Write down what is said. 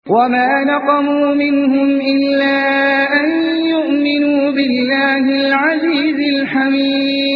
وما نقموا منهم إلا أن يؤمنوا بالله العزيز الحميد